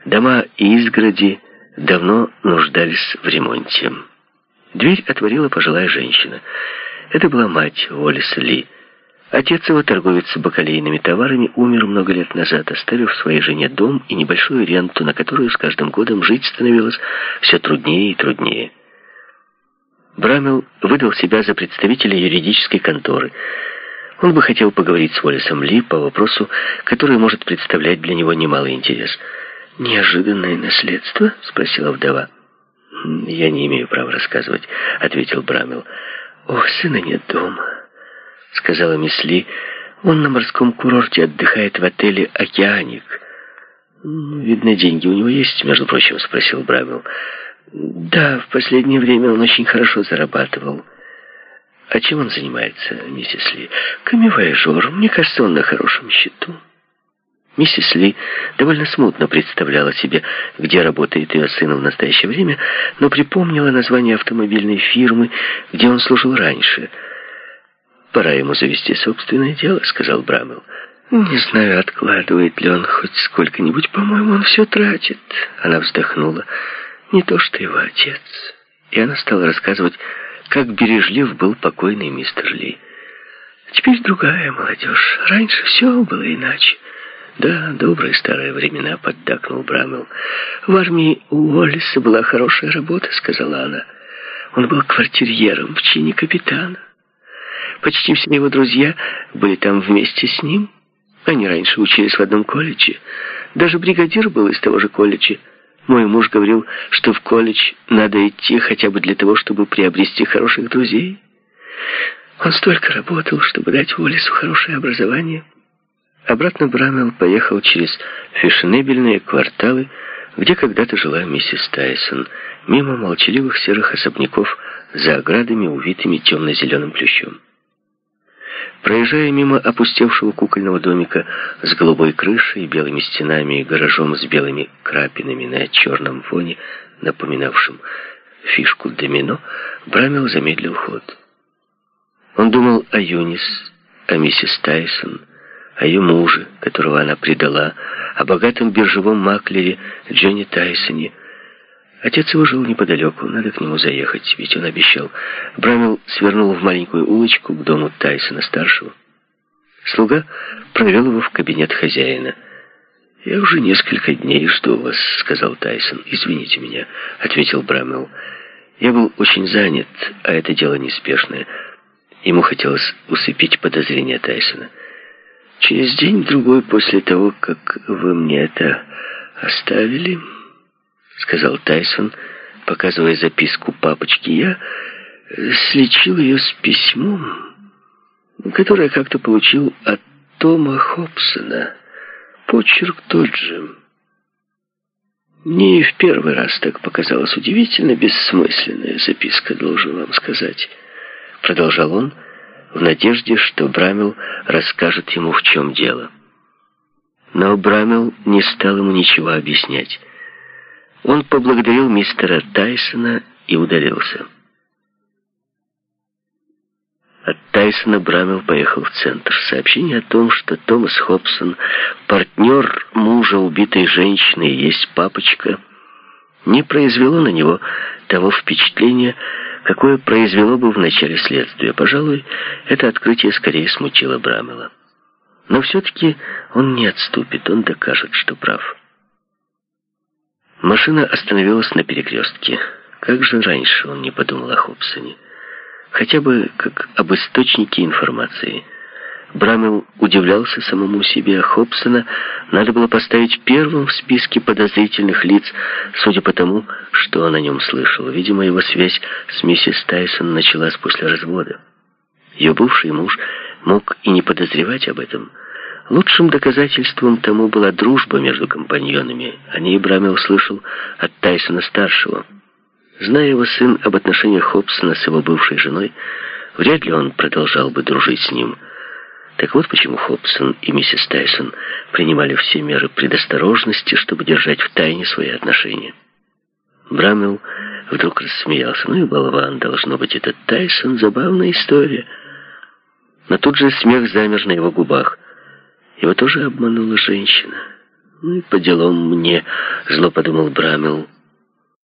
Дома и изгороди давно нуждались в ремонте. Дверь отворила пожилая женщина. Это была мать Уоллеса Ли. Отец его, торговец бакалейными товарами, умер много лет назад, оставив своей жене дом и небольшую ренту, на которую с каждым годом жить становилось все труднее и труднее. Брамелл выдал себя за представителя юридической конторы. Он бы хотел поговорить с Уоллесом Ли по вопросу, который может представлять для него немалый интерес. «Неожиданное наследство?» — спросила вдова. «Я не имею права рассказывать», — ответил Брамелл. «Ох, сына нет дома», — сказала мисс Ли. «Он на морском курорте отдыхает в отеле «Океаник». «Видно, деньги у него есть, между прочим?» — спросил Брамелл. «Да, в последнее время он очень хорошо зарабатывал». «А чем он занимается, миссис Ли?» «Камевояжер. Мне кажется, он на хорошем счету». Миссис Ли довольно смутно представляла себе, где работает ее сын в настоящее время, но припомнила название автомобильной фирмы, где он служил раньше. «Пора ему завести собственное дело», — сказал Брамелл. «Не знаю, откладывает ли он хоть сколько-нибудь. По-моему, он все тратит». Она вздохнула. «Не то что его отец». И она стала рассказывать, как бережлив был покойный мистер Ли. «Теперь другая молодежь. Раньше все было иначе». «Да, добрые старые времена», — поддакнул Брамелл. «В армии у Уоллеса была хорошая работа», — сказала она. «Он был квартирьером в чине капитана. Почти все его друзья были там вместе с ним. Они раньше учились в одном колледже. Даже бригадир был из того же колледжа. Мой муж говорил, что в колледж надо идти хотя бы для того, чтобы приобрести хороших друзей. Он столько работал, чтобы дать Уоллесу хорошее образование». Обратно Брамелл поехал через фешенебельные кварталы, где когда-то жила миссис Тайсон, мимо молчаливых серых особняков за оградами, увитыми темно-зеленым плющом. Проезжая мимо опустевшего кукольного домика с голубой крышей, белыми стенами и гаражом с белыми крапинами на черном фоне, напоминавшим фишку домино, Брамелл замедлил ход. Он думал о Юнис, о миссис Тайсон, о ее муже, которого она предала, о богатом биржевом маклере Джонни Тайсоне. Отец его жил неподалеку, надо к нему заехать, ведь он обещал. Брамелл свернул в маленькую улочку к дому Тайсона-старшего. Слуга провел его в кабинет хозяина. «Я уже несколько дней жду вас», — сказал Тайсон. «Извините меня», — ответил Брамелл. «Я был очень занят, а это дело неспешное». Ему хотелось усыпить подозрения Тайсона. «Через день-другой после того, как вы мне это оставили, — сказал Тайсон, показывая записку папочки, — я сличил ее с письмом, которое я как-то получил от Тома Хобсона. Почерк тот же. Мне и в первый раз так показалась удивительно бессмысленная записка, должен вам сказать», — продолжал он, в надежде, что Брамелл расскажет ему, в чем дело. Но Брамелл не стал ему ничего объяснять. Он поблагодарил мистера Тайсона и удалился. От Тайсона Брамелл поехал в центр. Сообщение о том, что Томас Хобсон, партнер мужа убитой женщины, и есть папочка, не произвело на него того впечатления, какое произвело бы в начале следствия. Пожалуй, это открытие скорее смутило Брамелла. Но все-таки он не отступит, он докажет, что прав. Машина остановилась на перекрестке. Как же раньше он не подумал о Хобсоне? Хотя бы как об источнике информации. Брамелл удивлялся самому себе. Хобсона надо было поставить первым в списке подозрительных лиц, судя по тому, что он о нем слышал. Видимо, его связь с миссис Тайсон началась после развода. Ее бывший муж мог и не подозревать об этом. Лучшим доказательством тому была дружба между компаньонами. О ней Брамелл слышал от Тайсона-старшего. Зная его сын об отношениях Хобсона с его бывшей женой, вряд ли он продолжал бы дружить с ним. Так вот почему Хобсон и миссис Тайсон принимали все меры предосторожности, чтобы держать в тайне свои отношения. Брамелл вдруг рассмеялся. Ну и болван, должно быть, этот Тайсон, забавная история. Но тут же смех замер на его губах. Его тоже обманула женщина. «Ну и по делам мне», — зло подумал Брамел.